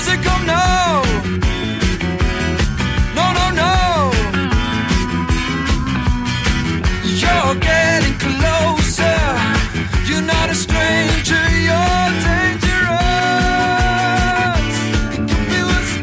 music, oh no. No, no, no. You're getting closer. You're not a stranger, you're dangerous. It could be what's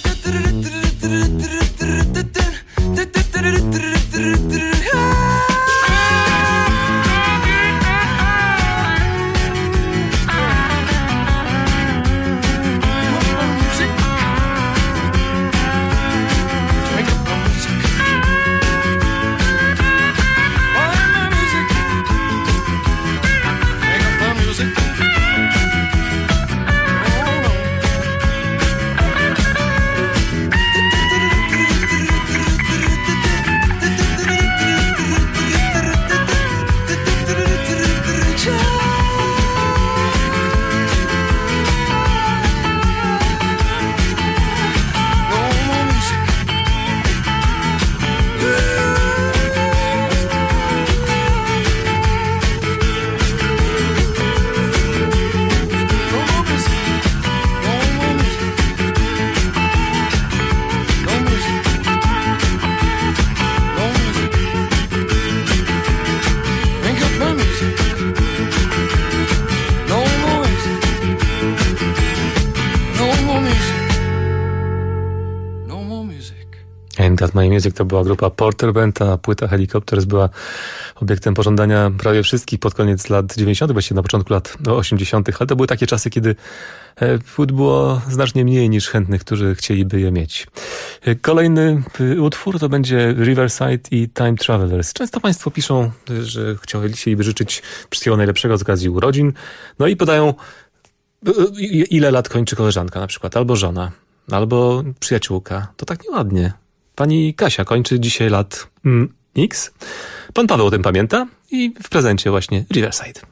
Got My Music to była grupa Porter Band, a płyta Helicopters była obiektem pożądania prawie wszystkich pod koniec lat 90., właściwie na początku lat 80., ale to były takie czasy, kiedy płyt było znacznie mniej niż chętnych, którzy chcieliby je mieć. Kolejny utwór to będzie Riverside i Time Travelers. Często Państwo piszą, że chcieliby życzyć wszystkiego najlepszego z okazji urodzin, no i podają, ile lat kończy koleżanka na przykład, albo żona, albo przyjaciółka. To tak nieładnie. Pani Kasia kończy dzisiaj lat X. Pan Paweł o tym pamięta i w prezencie właśnie Riverside.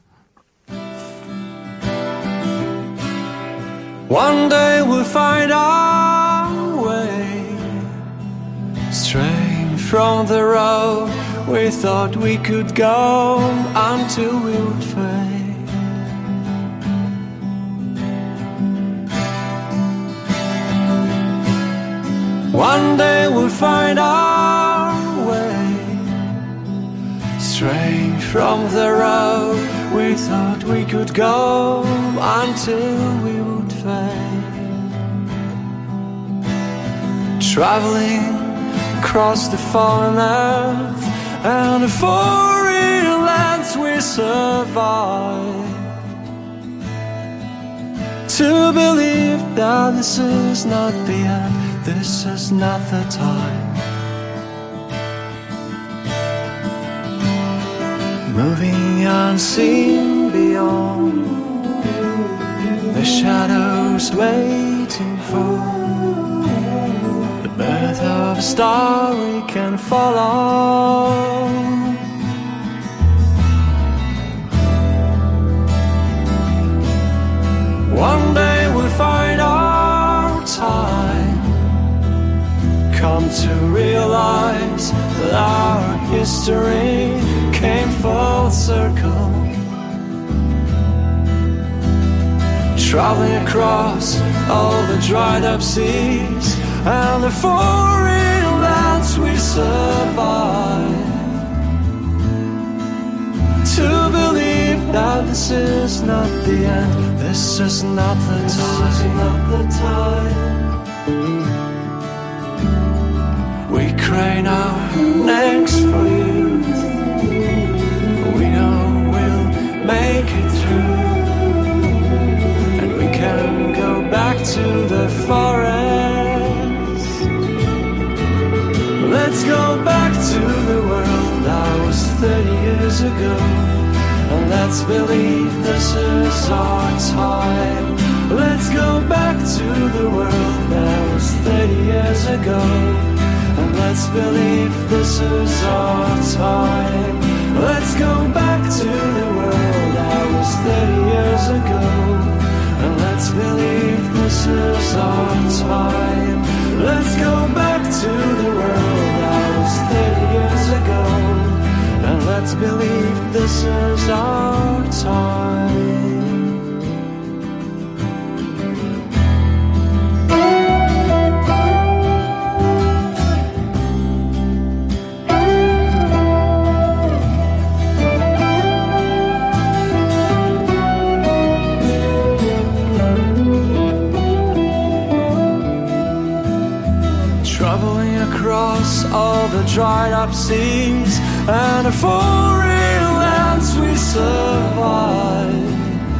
One day we'll find our way, straying from the road we thought we could go until we would fade. One day we'll find our way, straying from the road we thought we could go until we would fade. Traveling across the fallen earth and the foreign lands we survive, to believe that this is not the end. This is not the time. Moving unseen beyond the shadows, waiting for the birth of a star we can follow. One day we'll find our time, come to realize that our history came full circle, traveling across all the dried up seas and the foreign lands we survive, to believe that this is not the end, this is not the time. We crane our necks for you, we know we'll make it through, and we can go back to the forest. Let's go back to the world that was 30 years ago, and let's believe this is our time. Let's go back to the world that was 30 years ago, and let's believe this is our time. Let's go back to the world that was 30 years ago, and let's believe this is our time. Let's go back to the world that was 30 years ago, and let's believe this is our time. traveling across all the dried up seas and the foreign lands we survive.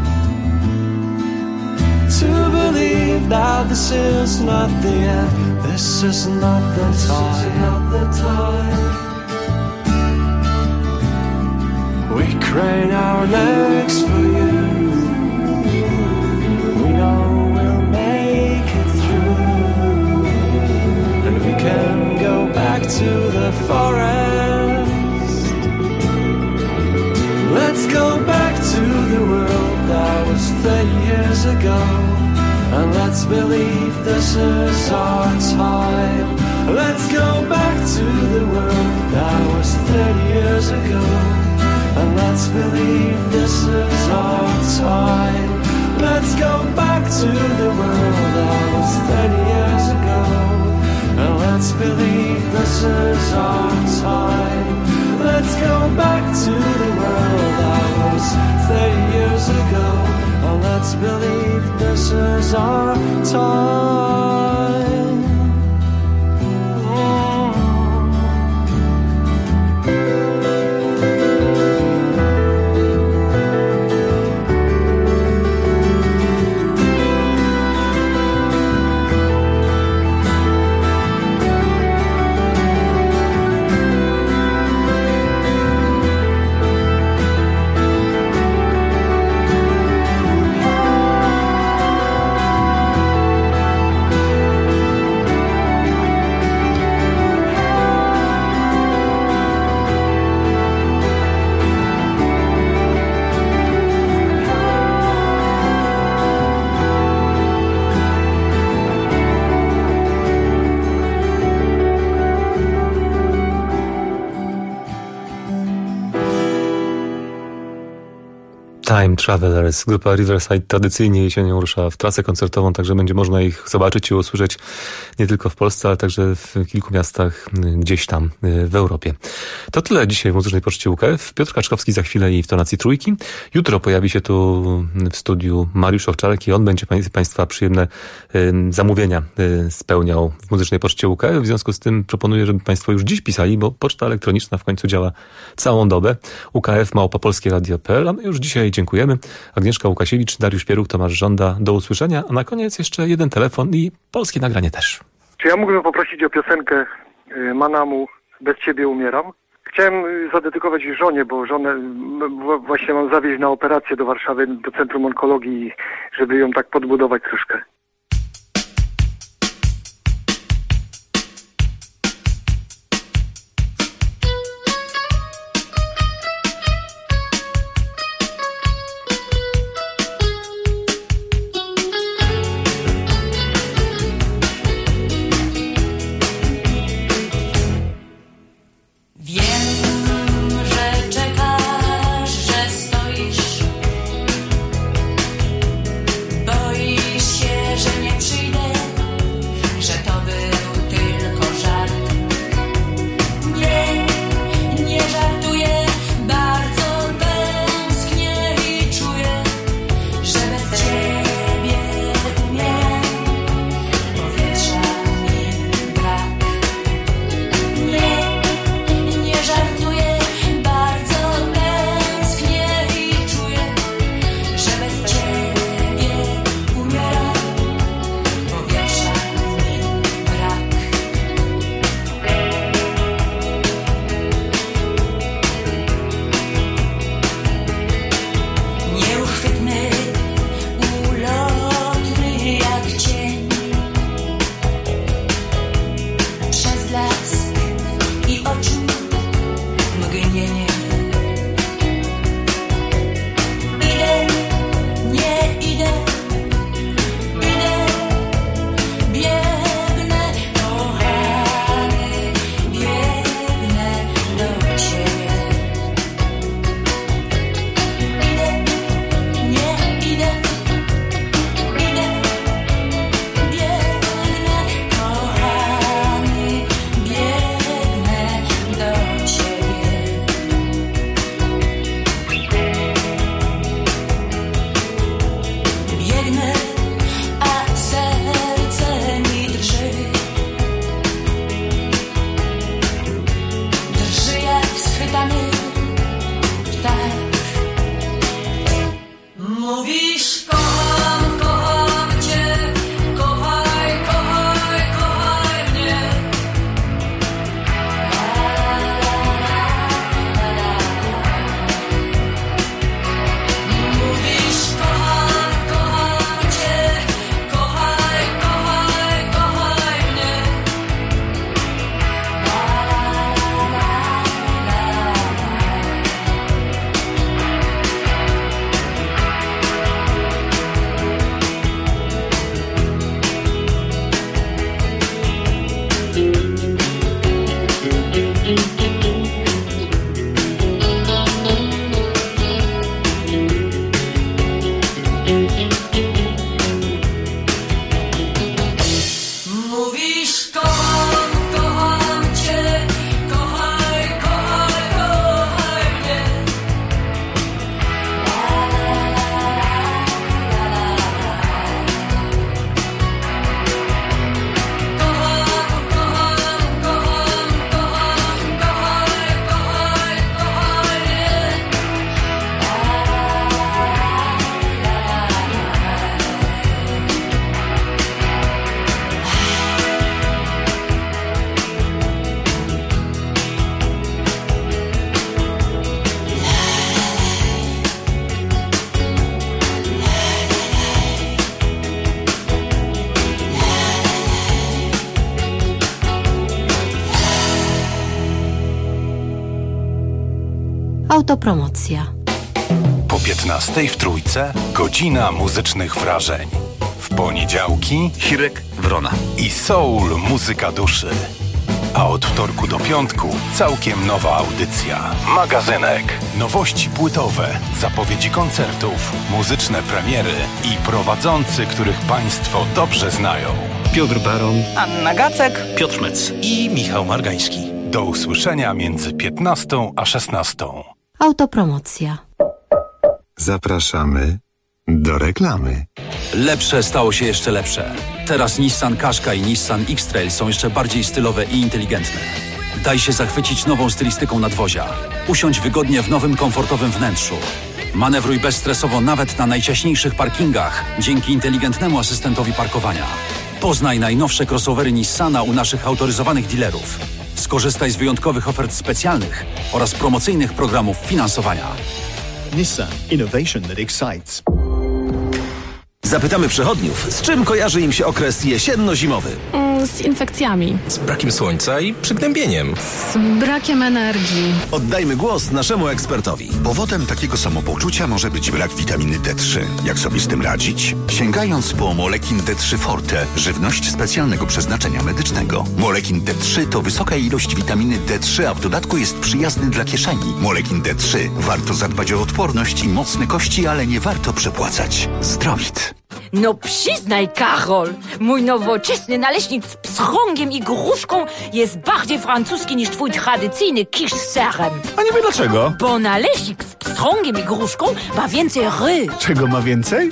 To believe that this is not the end, this is not the time. We crane our necks for you. We know we'll make it through, and we can go back to the forest. Let's go back to the world that was 30 years ago, and let's believe this is our time. Let's go back to the world that was 30 years ago, and let's believe this is our time. Let's go back to the world that was 30 years ago, and let's believe this is our time. Let's go back to the world that was 30 years ago, and let's believe this is our time. Time Travelers. Grupa Riverside tradycyjnie jesienią rusza w trasę koncertową, także będzie można ich zobaczyć i usłyszeć nie tylko w Polsce, ale także w kilku miastach gdzieś tam w Europie. To tyle dzisiaj w Muzycznej Poczcie UKF. Piotr Kaczkowski za chwilę i w tonacji trójki. Jutro pojawi się tu w studiu Mariusz Owczarek i on będzie Państwa przyjemne zamówienia spełniał w Muzycznej Poczcie UKF. W związku z tym proponuję, żeby Państwo już dziś pisali, bo poczta elektroniczna w końcu działa całą dobę. UKF@polskieradio.pl, a my już dzisiaj dziękujemy. Agnieszka Łukasiewicz, Dariusz Pieruk, Tomasz Żąda. Do usłyszenia. A na koniec jeszcze jeden telefon i polskie nagranie też. Czy ja mógłbym poprosić o piosenkę Manamu Bez Ciebie umieram? Chciałem zadedykować żonie, bo żonę właśnie mam zawieźć na operację do Warszawy, do Centrum Onkologii, żeby ją tak podbudować troszkę. Boisz się, Autopromocja. Po 15 w Trójce godzina muzycznych wrażeń. W poniedziałki Hirek Wrona i Soul Muzyka Duszy. A od wtorku do piątku całkiem nowa audycja. Magazynek. Nowości płytowe, zapowiedzi koncertów, muzyczne premiery i prowadzący, których Państwo dobrze znają. Piotr Baron, Anna Gacek, Piotr Mec i Michał Margański. Do usłyszenia między 15 a 16. Autopromocja. Zapraszamy do reklamy. Lepsze stało się jeszcze lepsze. Teraz Nissan Qashqai i Nissan X-Trail są jeszcze bardziej stylowe i inteligentne. Daj się zachwycić nową stylistyką nadwozia. Usiądź wygodnie w nowym, komfortowym wnętrzu. Manewruj bezstresowo nawet na najciaśniejszych parkingach dzięki inteligentnemu asystentowi parkowania. Poznaj najnowsze crossovery Nissana u naszych autoryzowanych dealerów. Skorzystaj z wyjątkowych ofert specjalnych oraz promocyjnych programów finansowania. Nissan. Innovation that excites. Zapytamy przechodniów, z czym kojarzy im się okres jesienno-zimowy? Z infekcjami. Z brakiem słońca i przygnębieniem. Z brakiem energii. Oddajmy głos naszemu ekspertowi. Powodem takiego samopoczucia może być brak witaminy D3. Jak sobie z tym radzić? Sięgając po Molekin D3 Forte, żywność specjalnego przeznaczenia medycznego. Molekin D3 to wysoka ilość witaminy D3, a w dodatku jest przyjazny dla kieszeni. Molekin D3. Warto zadbać o odporność i mocne kości, ale nie warto przepłacać. Zdrowit. No przyznaj, Karol, mój nowoczesny naleśnik z pstrągiem i gruszką jest bardziej francuski niż twój tradycyjny kisz z serem. A nie wiem dlaczego. Bo naleśnik z pstrągiem i gruszką ma więcej ry. Czego ma więcej?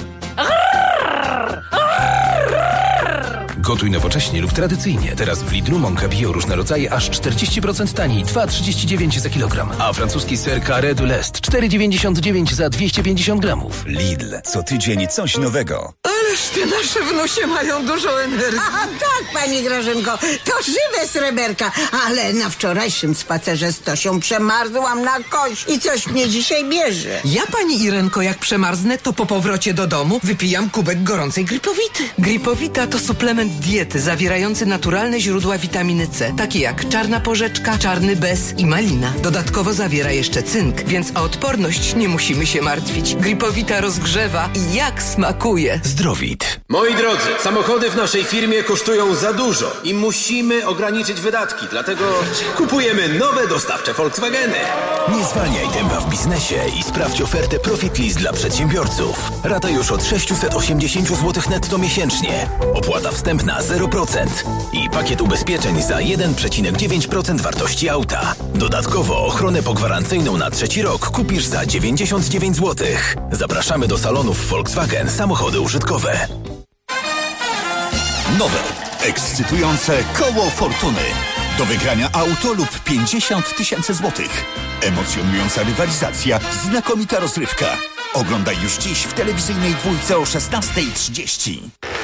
Gotuj nowocześnie lub tradycyjnie. Teraz w Lidlu mąka bio różne rodzaje aż 40% taniej, 2,39 za kilogram. A francuski ser Carré de l'Est 4,99 za 250 gramów. Lidl. Co tydzień coś nowego. Ależ te nasze wnusie mają dużo energii. Aha, tak, pani Grażynko, to żywe sreberka, ale na wczorajszym spacerze z Tosią przemarzłam na kość i coś mnie dzisiaj bierze. Ja, pani Irenko, jak przemarznę, to po powrocie do domu wypijam kubek gorącej gripowity. Gripowita to suplement diety zawierający naturalne źródła witaminy C, takie jak czarna porzeczka, czarny bez i malina. Dodatkowo zawiera jeszcze cynk, więc o odporność nie musimy się martwić. Gripowita rozgrzewa i jak smakuje. Zdrowit. Moi drodzy, samochody w naszej firmie kosztują za dużo i musimy ograniczyć wydatki, dlatego kupujemy nowe dostawcze Volkswageny. Nie zwalniaj tempa w biznesie i sprawdź ofertę Profit List dla przedsiębiorców. Rata już od 680 zł netto miesięcznie. Opłata wstępna 0% i pakiet ubezpieczeń za 1,9% wartości auta. Dodatkowo ochronę pogwarancyjną na 3. rok kupisz za 99 zł. Zapraszamy do salonów Volkswagen Samochody Użytkowe. Nowe, ekscytujące koło fortuny. Do wygrania auto lub 50 000 złotych. Emocjonująca rywalizacja, znakomita rozrywka. Oglądaj już dziś w telewizyjnej dwójce o 16:30.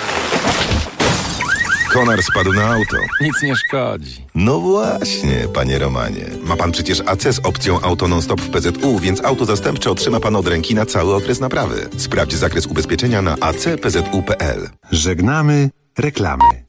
Konar spadł na auto. Nic nie szkodzi. No właśnie, panie Romanie. Ma pan przecież AC z opcją Auto Non-Stop w PZU, więc auto zastępcze otrzyma pan od ręki na cały okres naprawy. Sprawdź zakres ubezpieczenia na acpzu.pl. Żegnamy reklamy.